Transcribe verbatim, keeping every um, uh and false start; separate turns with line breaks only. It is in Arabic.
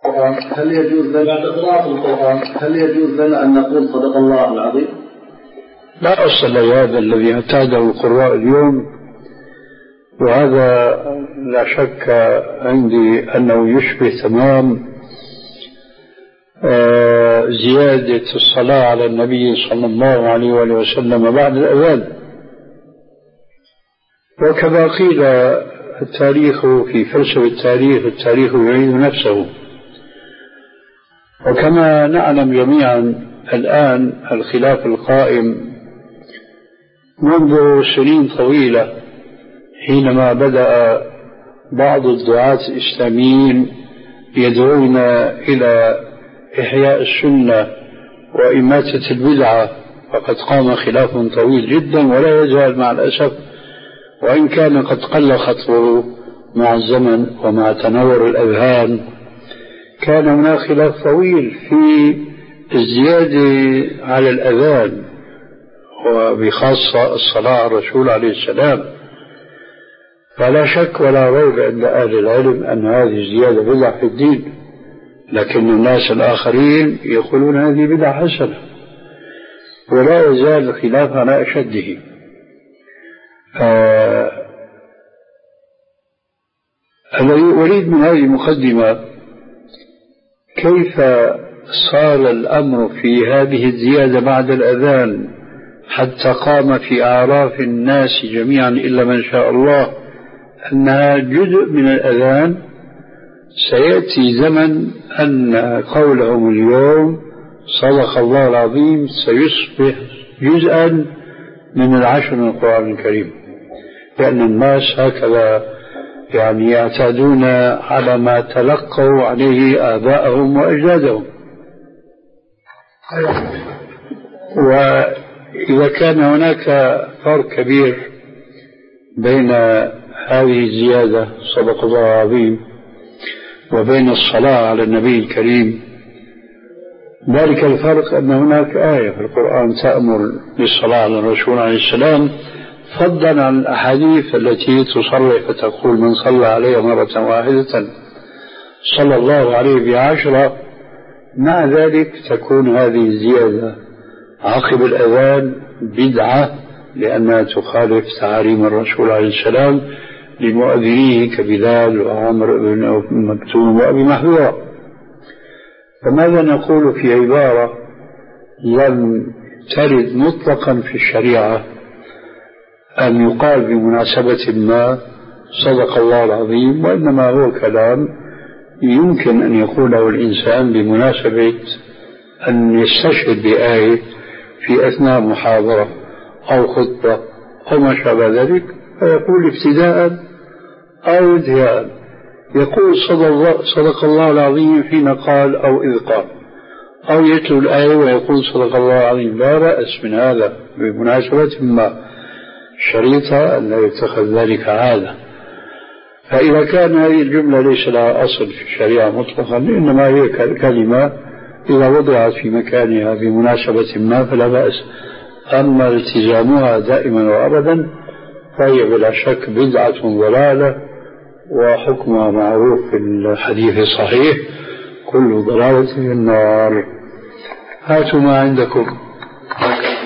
هل يجوز لنا بعد قراءة القرآن هل يجوز لنا أن نقول صدق الله العظيم؟
لا أصل لهذا الذي اعتاده القراء اليوم، وهذا لا شك عندي أنه يشبه تمام زيادة الصلاة على النبي صلى الله عليه وآله وسلم بعد الأذان. وكما قيل التاريخ في فلسفة التاريخ التاريخ يعيد نفسه، وكما نعلم جميعا الآن الخلاف القائم منذ سنين طويلة حينما بدأ بعض الدعاة الإسلاميين يدعون إلى إحياء السنة وإماتة البدعة، فقد قام خلاف طويل جدا ولا يزال مع الأسف، وإن كان قد قل خطوه مع الزمن ومع تنور الأذهان. كان هناك خلاف طويل في الزيادة على الأذان، وبخاصة الصلاة على الرسول عليه السلام. فلا شك ولا ريب عند أهل العلم أن هذه الزيادة بدعة في الدين، لكن الناس الآخرين يقولون هذه بدعة حسنة، ولا يزال الخلاف على أشده. آه الذي أريد من هذه المقدمة كيف صار الأمر في هذه الزيادة بعد الأذان حتى قام في أعراف الناس جميعا إلا من شاء الله أنها جزء من الأذان. سيأتي زمن أن قولهم اليوم صدق الله العظيم سيصبح جزءا من العشر من القرآن الكريم، لأن الناس هكذا يعني يعتادون على ما تلقوا عليه آباءهم وأجدادهم. وإذا كان هناك فرق كبير بين هذه الزيادة صدق الله العظيم وبين الصلاة على النبي الكريم، ذلك الفرق أن هناك آية في القرآن تأمر بالصلاة على الرسول عليه السلام، فضلا عن الأحاديث التي تصرح فتقول من صلى عليه مرة واحدة صلى الله عليه بعشرة. مع ذلك تكون هذه الزيادة عقب الأذان بدعة، لأنها تخالف تعاليم الرسول عليه السلام لمؤذنيه كبلال وعمر بن مكتوم وأبي محذورة. فماذا نقول في عبارة لم ترد مطلقا في الشريعة أن يقال بمناسبة ما صدق الله العظيم، وإنما هو كلام يمكن أن يقوله الإنسان بمناسبة أن يستشهد بآية في أثناء محاضرة أو خطبة أو ما شابه ذلك، فيقول ابتداء أو انتهاء يقول صدق الله العظيم حين قال أو إذ قال، أو يتلو الآية ويقول صدق الله العظيم. لا بأس من هذا بمناسبة ما، شريطة أن لا يتخذ ذلك عادة. فإذا كان هذه الجملة ليس لها أصل في الشريعة مطلقا، إنما هي كلمة إذا وضعت في مكانها بمناسبة ما فلا بأس. أما التزامها دائما وأبدا فهي بلا شك بدعة ضلالة، وحكمها معروف في الحديث الصحيح: كل ضلالة في النار. هاتوا ما عندكم.